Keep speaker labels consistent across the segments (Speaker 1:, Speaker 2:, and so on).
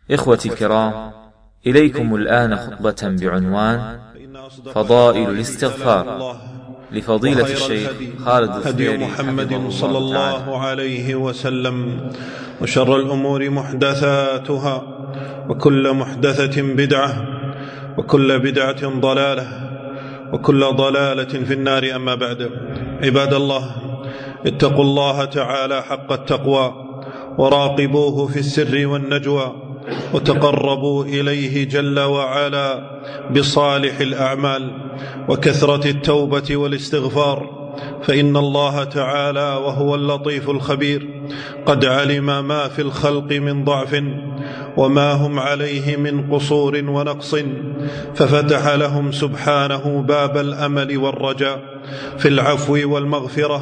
Speaker 1: إخوتي الكرام، إليكم الآن خطبة بعنوان فضائل الاستغفار لفضيلة الشيخ خالد
Speaker 2: هدي محمد صلى الله عليه وسلم، وشر الأمور محدثاتها، وكل محدثة بدعة، وكل بدعة ضلالة، وكل ضلالة في النار. أما بعد، عباد الله، اتقوا الله تعالى حق التقوى، وراقبوه في السر والنجوى، وتقربوا إليه جل وعلا بصالح الأعمال وكثرة التوبة والاستغفار، فإن الله تعالى وهو اللطيف الخبير قد علم ما في الخلق من ضعف وما هم عليه من قصور ونقص، ففتح لهم سبحانه باب الأمل والرجاء في العفو والمغفرة،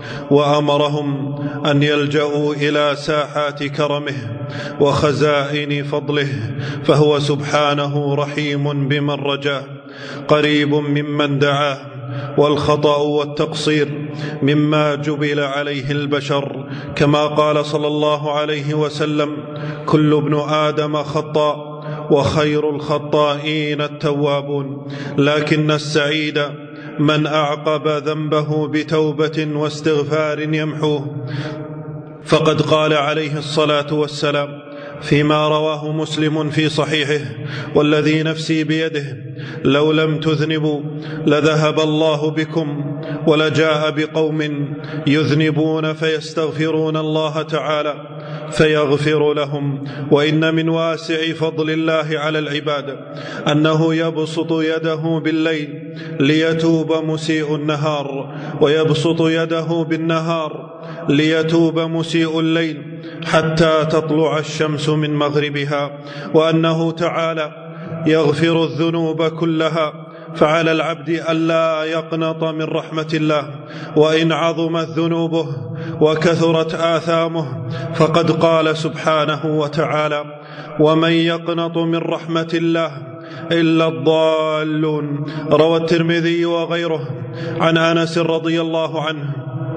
Speaker 2: وأمرهم أن يلجأوا إلى ساحات كرمه وخزائن فضله، فهو سبحانه رحيم بمن رجاه، قريب ممن دعاه، والخطأ والتقصير مما جبل عليه البشر، كما قال صلى الله عليه وسلم: كل ابن آدم خطاء وخير الخطائين التوابون، لكن السعيد من أعقب ذنبه بتوبة واستغفار يمحوه. فقد قال عليه الصلاة والسلام فيما رواه مسلم في صحيحه: والذي نفسي بيده لو لم تذنبوا لذهب الله بكم ولجاء بقوم يذنبون فيستغفرون الله تعالى فيغفر لهم. وإن من واسع فضل الله على العباد أنه يبسط يده بالليل ليتوب مسيء النهار، ويبسط يده بالنهار ليتوب مسيء الليل حتى تطلع الشمس من مغربها، وأنه تعالى يغفر الذنوب كلها، فعلى العبد ألا يقنط من رحمة الله وإن عظمت ذنوبه وكثرت آثامه، فقد قال سبحانه وتعالى: ومن يقنط من رحمة الله إلا الضالون. روى الترمذي وغيره عن أنس رضي الله عنه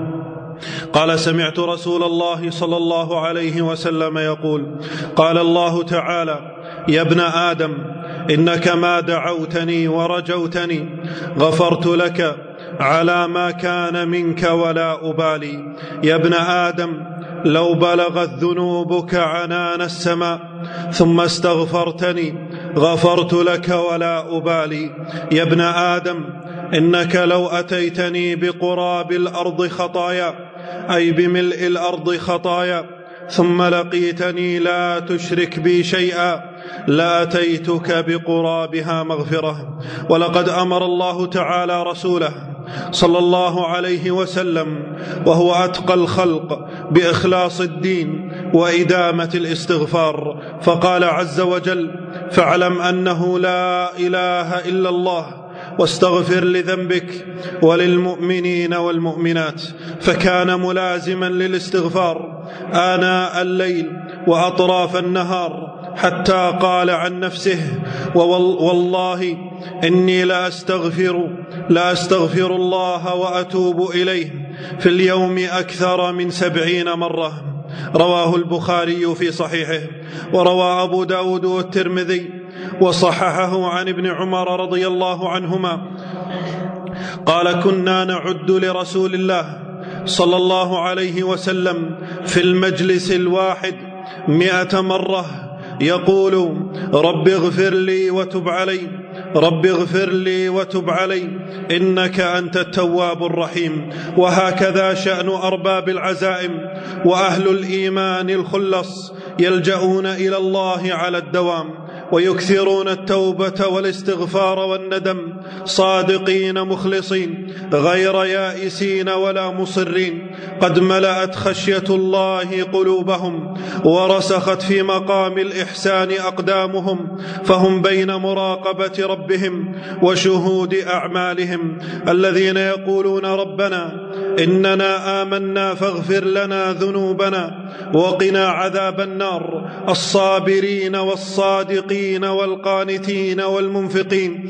Speaker 2: قال: سمعت رسول الله صلى الله عليه وسلم يقول: قال الله تعالى: يا ابن آدم، إنك ما دعوتني ورجوتني غفرت لك على ما كان منك ولا أبالي. يا ابن آدم، لو بلغت ذنوبك عنان السماء ثم استغفرتني غفرت لك ولا أبالي. يا ابن آدم، إنك لو أتيتني بقراب الأرض خطايا، أي بملء الأرض خطايا، ثم لقيتني لا تشرك بي شيئا لأتيتك بقرابها مغفرة. ولقد أمر الله تعالى رسوله صلى الله عليه وسلم وهو أتقى الخلق بإخلاص الدين وإدامة الاستغفار، فقال عز وجل: فاعلم أنه لا إله إلا الله واستغفر لذنبك وللمؤمنين والمؤمنات. فكان ملازما للاستغفار آناء الليل وأطراف النهار، حتى قال عن نفسه: والله إني لأستغفر الله وأتوب إليه في اليوم أكثر من 70 مرة. رواه البخاري في صحيحه، وروى أبو داود والترمذي وصححه عن ابن عمر رضي الله عنهما قال: كنا نعد لرسول الله صلى الله عليه وسلم في المجلس الواحد 100 مرة يقول: رب اغفر لي وتب علي، رب اغفر لي وتب علي، إنك أنت التواب الرحيم. وهكذا شأن أرباب العزائم وأهل الإيمان الخلص، يلجؤون إلى الله على الدوام ويكثرون التوبة والاستغفار والندم، صادقين مخلصين غير يائسين ولا مصرين، قد ملأت خشية الله قلوبهم ورسخت في مقام الإحسان أقدامهم، فهم بين مراقبة ربهم وشهود أعمالهم، الذين يقولون: ربنا إننا آمنا فاغفر لنا ذنوبنا وقنا عذاب النار، الصابرين والصادقين والقانتين والمنفقين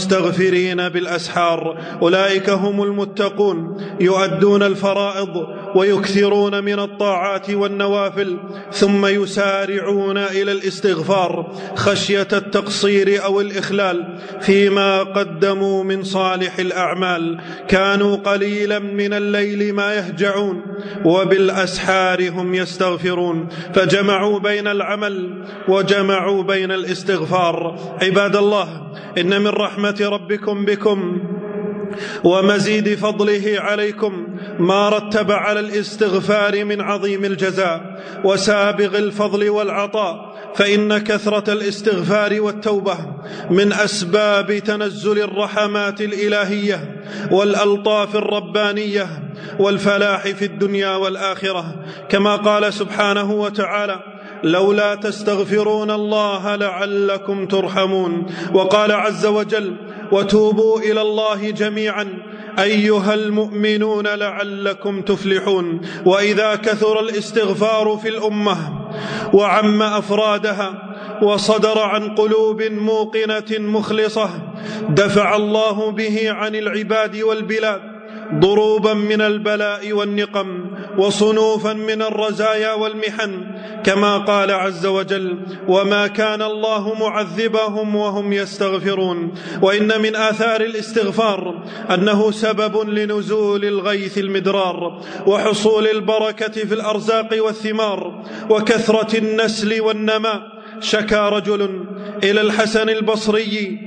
Speaker 2: والمستغفرين بالأسحار، أولئك هم المتقون، يؤدون الفرائض ويكثرون من الطاعات والنوافل، ثم يسارعون إلى الاستغفار خشية التقصير أو الإخلال فيما قدموا من صالح الأعمال. كانوا قليلا من الليل ما يهجعون وبالأسحار هم يستغفرون. فجمعوا بين العمل وجمعوا بين الاستغفار. عباد الله، إن من رحمة ربكم بكم ومزيد فضله عليكم ما رتب على الاستغفار من عظيم الجزاء وسابغ الفضل والعطاء، فإن كثرة الاستغفار والتوبة من أسباب تنزل الرحمات الإلهية والألطاف الربانية والفلاح في الدنيا والآخرة، كما قال سبحانه وتعالى: لولا تستغفرون الله لعلكم ترحمون. وقال عز وجل: وتوبوا إلى الله جميعا أيها المؤمنون لعلكم تفلحون. وإذا كثر الاستغفار في الأمة وعم أفرادها وصدر عن قلوب موقنة مخلصة، دفع الله به عن العباد والبلاد ضروبا من البلاء والنقم وصنوفا من الرزايا والمحن، كما قال عز وجل: وما كان الله معذبهم وهم يستغفرون. وإن من آثار الاستغفار أنه سبب لنزول الغيث المدرار وحصول البركة في الأرزاق والثمار وكثرة النسل والنماء. شكى رجل إلى الحسن البصري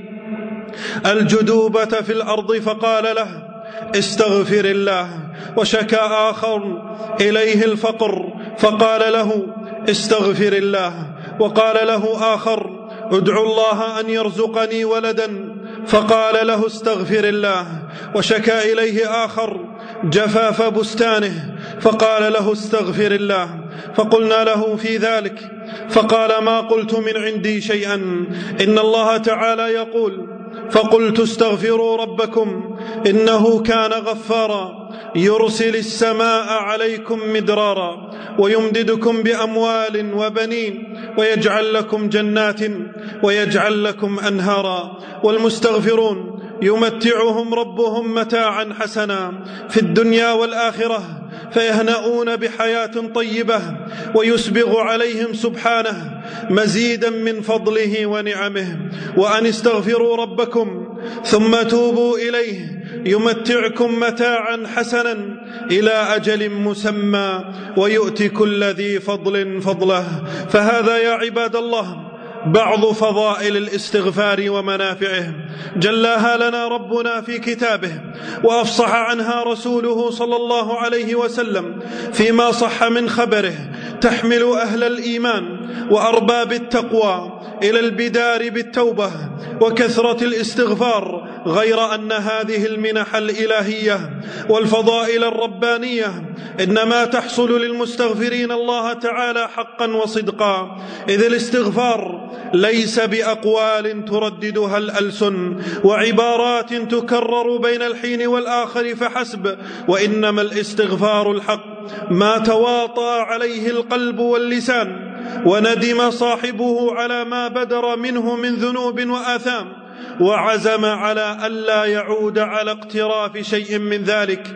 Speaker 2: الجدوبة في الأرض فقال له: استغفر الله. وشكى آخر إليه الفقر فقال له: استغفر الله. وقال له آخر: ادعو الله أن يرزقني ولدا، فقال له: استغفر الله. وشكى إليه آخر جفاف بستانه فقال له: استغفر الله. فقلنا له في ذلك فقال: ما قلت من عندي شيئا، إن الله تعالى يقول: فقلت استغفروا ربكم إنه كان غفارا يرسل السماء عليكم مدرارا ويمددكم بأموال وبنين ويجعل لكم جنات ويجعل لكم أنهارا. والمستغفرون يمتعهم ربهم متاعا حسنا في الدنيا والآخرة، فيهنؤون بحياة طيبة ويسبغ عليهم سبحانه مزيدا من فضله ونعمه. وأن استغفروا ربكم ثم توبوا إليه يمتعكم متاعا حسنا إلى أجل مسمى ويؤتي كل ذي فضل فضله. فهذا يا عباد الله بعض فضائل الاستغفار ومنافعه، جلاها لنا ربنا في كتابه وأفصح عنها رسوله صلى الله عليه وسلم فيما صح من خبره، تحمل أهل الإيمان وأرباب التقوى إلى البدار بالتوبة وكثرة الاستغفار، غير أن هذه المنح الإلهية والفضائل الربانية إنما تحصل للمستغفرين الله تعالى حقا وصدقا، إذ الاستغفار ليس بأقوال ترددها الألسن وعبارات تكرر بين الحين والآخر فحسب، وإنما الاستغفار الحق ما تواطأ عليه القلب واللسان وندم صاحبه على ما بدر منه من ذنوب وآثام وعزم على ألا يعود على اقتراف شيء من ذلك.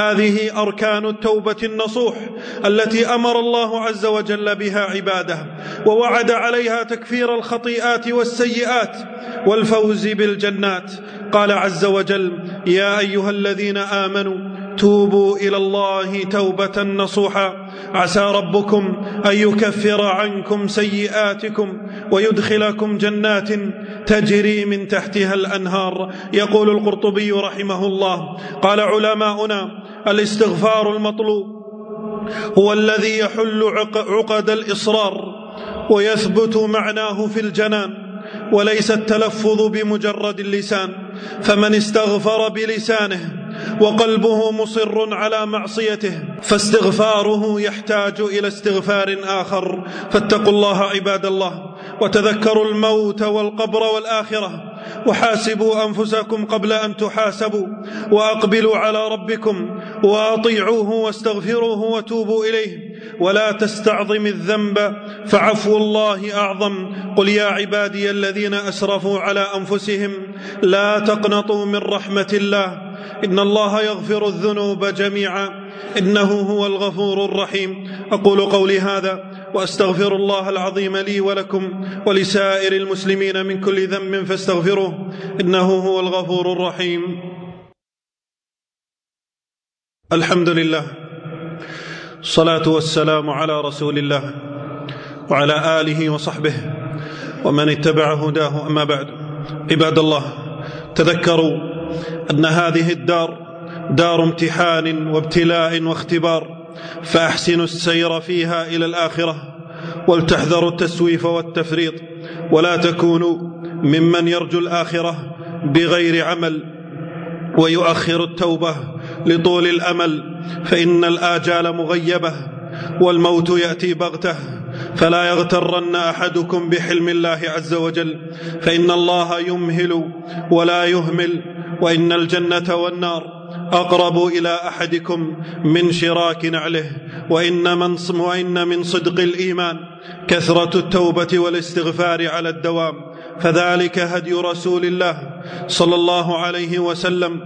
Speaker 2: هذه أركان التوبة النصوح التي أمر الله عز وجل بها عباده ووعد عليها تكفير الخطيئات والسيئات والفوز بالجنات. قال عز وجل: يا أيها الذين آمنوا توبوا إلى الله توبة نصوحا عسى ربكم أن يكفر عنكم سيئاتكم ويدخلكم جنات تجري من تحتها الأنهار. يقول القرطبي رحمه الله: قال علماؤنا: الاستغفار المطلوب هو الذي يحل عقد الإصرار ويثبت معناه في الجنان، وليس التلفظ بمجرد اللسان، فمن استغفر بلسانه وقلبه مصر على معصيته فاستغفاره يحتاج إلى استغفار آخر. فاتقوا الله عباد الله وتذكروا الموت والقبر والآخرة، وحاسبوا أنفسكم قبل أن تحاسبوا، وأقبلوا على ربكم وأطيعوه واستغفروه وتوبوا إليه، ولا تستعظم الذنب فعفو الله أعظم. قل يا عبادي الذين أسرفوا على أنفسهم لا تقنطوا من رحمة الله إن الله يغفر الذنوب جميعا إنه هو الغفور الرحيم. أقول قولي هذا وأستغفر الله العظيم لي ولكم ولسائر المسلمين من كل ذنب فاستغفروه إنه هو الغفور الرحيم. الحمد لله، الصلاة والسلام على رسول الله وعلى آله وصحبه ومن اتبع هداه. أما بعد، عباد الله، تذكروا أن هذه الدار دار امتحان وابتلاء واختبار، فأحسنوا السير فيها إلى الآخرة ولتحذروا التسويف والتفريط، ولا تكونوا ممن يرجو الآخرة بغير عمل ويؤخر التوبة لطول الأمل، فإن الآجال مغيبة والموت يأتي بغته، فلا يغترن أحدكم بحلم الله عز وجل، فإن الله يمهل ولا يهمل، وإن الجنة والنار أقرب إلى أحدكم من شراك نعله، وإن من صدق الإيمان كثرة التوبة والاستغفار على الدوام، فذلك هدي رسول الله صلى الله عليه وسلم،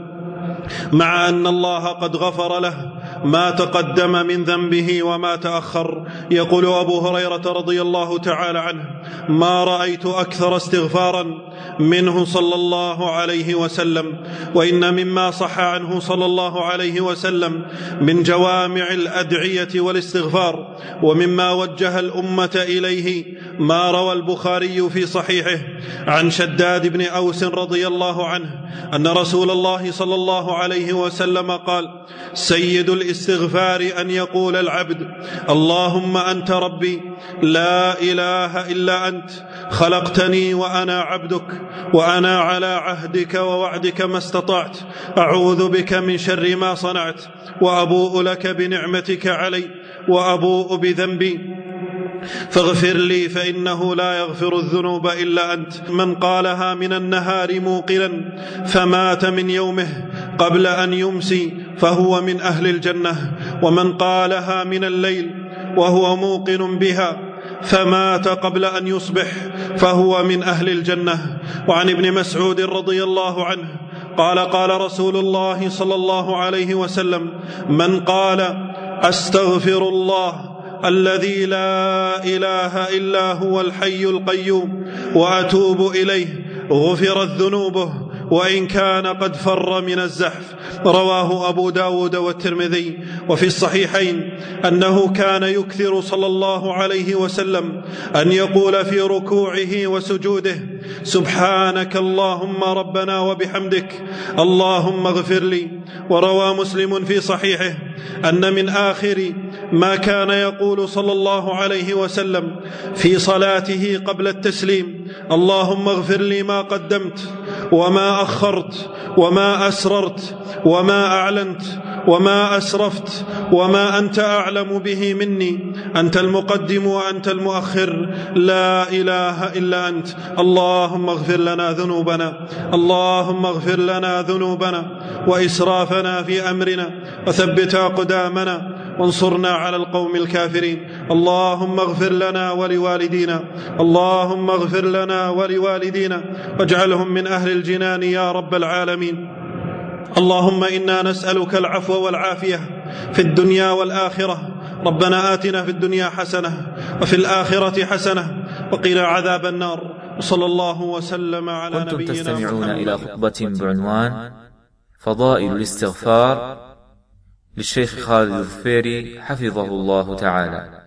Speaker 2: مع أن الله قد غفر له ما تقدم من ذنبه وما تأخر. يقول أبو هريرة رضي الله تعالى عنه: ما رأيت أكثر استغفارا منه صلى الله عليه وسلم. وإن مما صح عنه صلى الله عليه وسلم من جوامع الأدعية والاستغفار ومما وجه الأمة إليه ما روى البخاري في صحيحه عن شداد بن أوس رضي الله عنه أن رسول الله صلى الله عليه وسلم قال: سيد الاستغفار أن يقول العبد: اللهم أنت ربي لا إله إلا أنت، خلقتني وأنا عبدك، وأنا على عهدك ووعدك ما استطعت، أعوذ بك من شر ما صنعت، وأبوء لك بنعمتك علي وأبوء بذنبي فاغفر لي فإنه لا يغفر الذنوب إلا أنت. من قالها من النهار موقنا فمات من يومه قبل أن يمسي فهو من أهل الجنة، ومن قالها من الليل وهو موقن بها فمات قبل أن يصبح فهو من أهل الجنة. وعن ابن مسعود رضي الله عنه قال: قال رسول الله صلى الله عليه وسلم: من قال أستغفر الله الذي لا إله إلا هو الحي القيوم وأتوب إليه غفرت ذنوبه وإن كان قد فر من الزحف. رواه أبو داود والترمذي. وفي الصحيحين أنه كان يكثر صلى الله عليه وسلم أن يقول في ركوعه وسجوده: سبحانك اللهم ربنا وبحمدك اللهم اغفر لي. وروى مسلم في صحيحه أن من آخر ما كان يقول صلى الله عليه وسلم في صلاته قبل التسليم: اللهم اغفر لي ما قدمت وما أخرت وما أسررت وما أعلنت وما أسرفت وما أنت أعلم به مني، أنت المقدم وأنت المؤخر، لا إله إلا أنت. اللهم اغفر لنا ذنوبنا، اللهم اغفر لنا ذنوبنا وإسرافنا في أمرنا، وثبت أقدامنا وانصرنا على القوم الكافرين. اللهم اغفر لنا ولوالدينا، اللهم اغفر لنا ولوالدينا واجعلهم من أهل الجنان يا رب العالمين. اللهم إنا نسألك العفو والعافية في الدنيا والآخرة. ربنا آتنا في الدنيا حسنة وفي الآخرة حسنة وقنا عذاب النار. وصلى الله وسلم على نبينا محمد.
Speaker 1: كنتم تستمعون إلى خطبة بعنوان فضائل الاستغفار للشيخ خالد الظفيري حفظه الله تعالى.